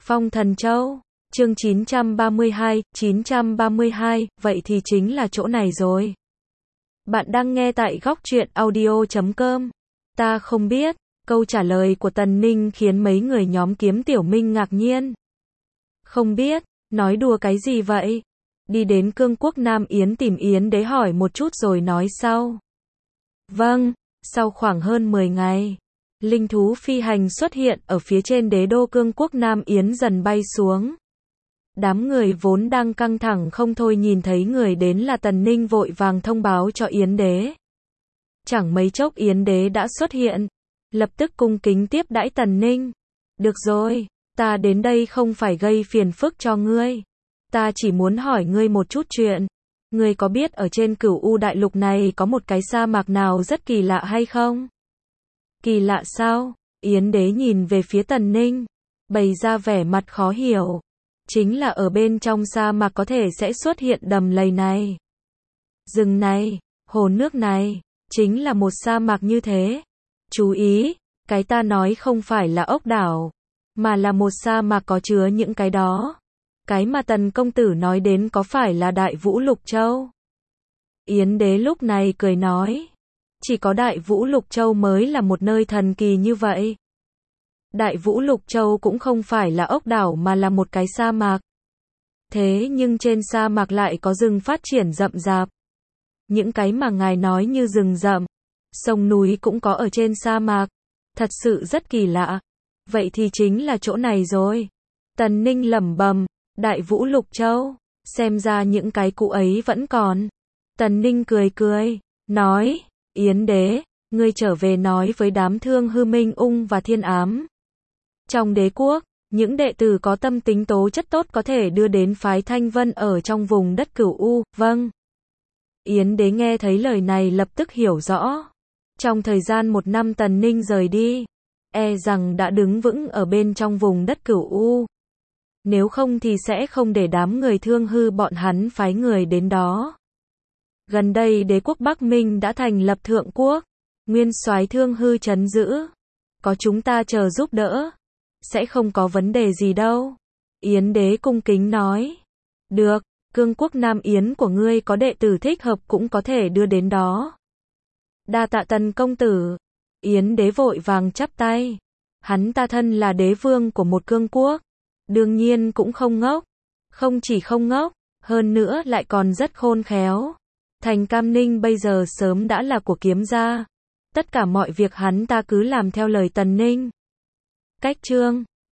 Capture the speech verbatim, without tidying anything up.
Phong Thần Châu, chương chín trăm ba mươi hai, chín trăm ba mươi hai, vậy thì chính là chỗ này rồi. Bạn đang nghe tại góc truyện audio chấm com. Ta không biết, câu trả lời của Tần Ninh khiến mấy người nhóm Kiếm Tiểu Minh ngạc nhiên. Không biết, nói đùa cái gì vậy? Đi đến Cương Quốc Nam Yến tìm Yến Đế hỏi một chút rồi nói sau. Vâng, sau khoảng hơn mười ngày, linh thú phi hành xuất hiện ở phía trên đế đô Cương Quốc Nam Yến dần bay xuống. Đám người vốn đang căng thẳng không thôi nhìn thấy người đến là Tần Ninh vội vàng thông báo cho Yến Đế. Chẳng mấy chốc Yến Đế đã xuất hiện, lập tức cung kính tiếp đãi Tần Ninh. Được rồi, ta đến đây không phải gây phiền phức cho ngươi. Ta chỉ muốn hỏi ngươi một chút chuyện. Ngươi có biết ở trên Cửu U đại lục này có một cái sa mạc nào rất kỳ lạ hay không? Kỳ lạ sao? Yến Đế nhìn về phía Tần Ninh, bày ra vẻ mặt khó hiểu. Chính là ở bên trong sa mạc có thể sẽ xuất hiện đầm lầy này, rừng này, hồ nước này, chính là một sa mạc như thế. Chú ý, cái ta nói không phải là ốc đảo, mà là một sa mạc có chứa những cái đó. Cái mà Tần công tử nói đến có phải là Đại Vũ Lục Châu? Yến Đế lúc này cười nói, chỉ có Đại Vũ Lục Châu mới là một nơi thần kỳ như vậy. Đại Vũ Lục Châu cũng không phải là ốc đảo mà là một cái sa mạc. Thế nhưng trên sa mạc lại có rừng phát triển rậm rạp. Những cái mà ngài nói như rừng rậm, sông núi cũng có ở trên sa mạc. Thật sự rất kỳ lạ. Vậy thì chính là chỗ này rồi. Tần Ninh lẩm bẩm, Đại Vũ Lục Châu, xem ra những cái cũ ấy vẫn còn. Tần Ninh cười cười, nói, Yến Đế, ngươi trở về nói với đám Thương Hư Minh Ung và Thiên Ám. Trong đế quốc, những đệ tử có tâm tính tố chất tốt có thể đưa đến phái Thanh Vân ở trong vùng đất Cửu U. Vâng. Yến Đế nghe thấy lời này lập tức hiểu rõ. Trong thời gian một năm Tần Ninh rời đi, e rằng đã đứng vững ở bên trong vùng đất Cửu U. Nếu không thì sẽ không để đám người Thương Hư bọn hắn phái người đến đó. Gần đây đế quốc Bắc Minh đã thành lập thượng quốc, nguyên soái Thương Hư trấn giữ. Có chúng ta chờ giúp đỡ, sẽ không có vấn đề gì đâu. Yến Đế cung kính nói. Được, Cương Quốc Nam Yến của ngươi có đệ tử thích hợp cũng có thể đưa đến đó. Đa tạ Tần công tử. Yến Đế vội vàng chắp tay. Hắn ta thân là đế vương của một cương quốc, đương nhiên cũng không ngốc. Không chỉ không ngốc, hơn nữa lại còn rất khôn khéo. Thành Cam Ninh bây giờ sớm đã là của Kiếm gia. Tất cả mọi việc hắn ta cứ làm theo lời Tần Ninh. Cách chương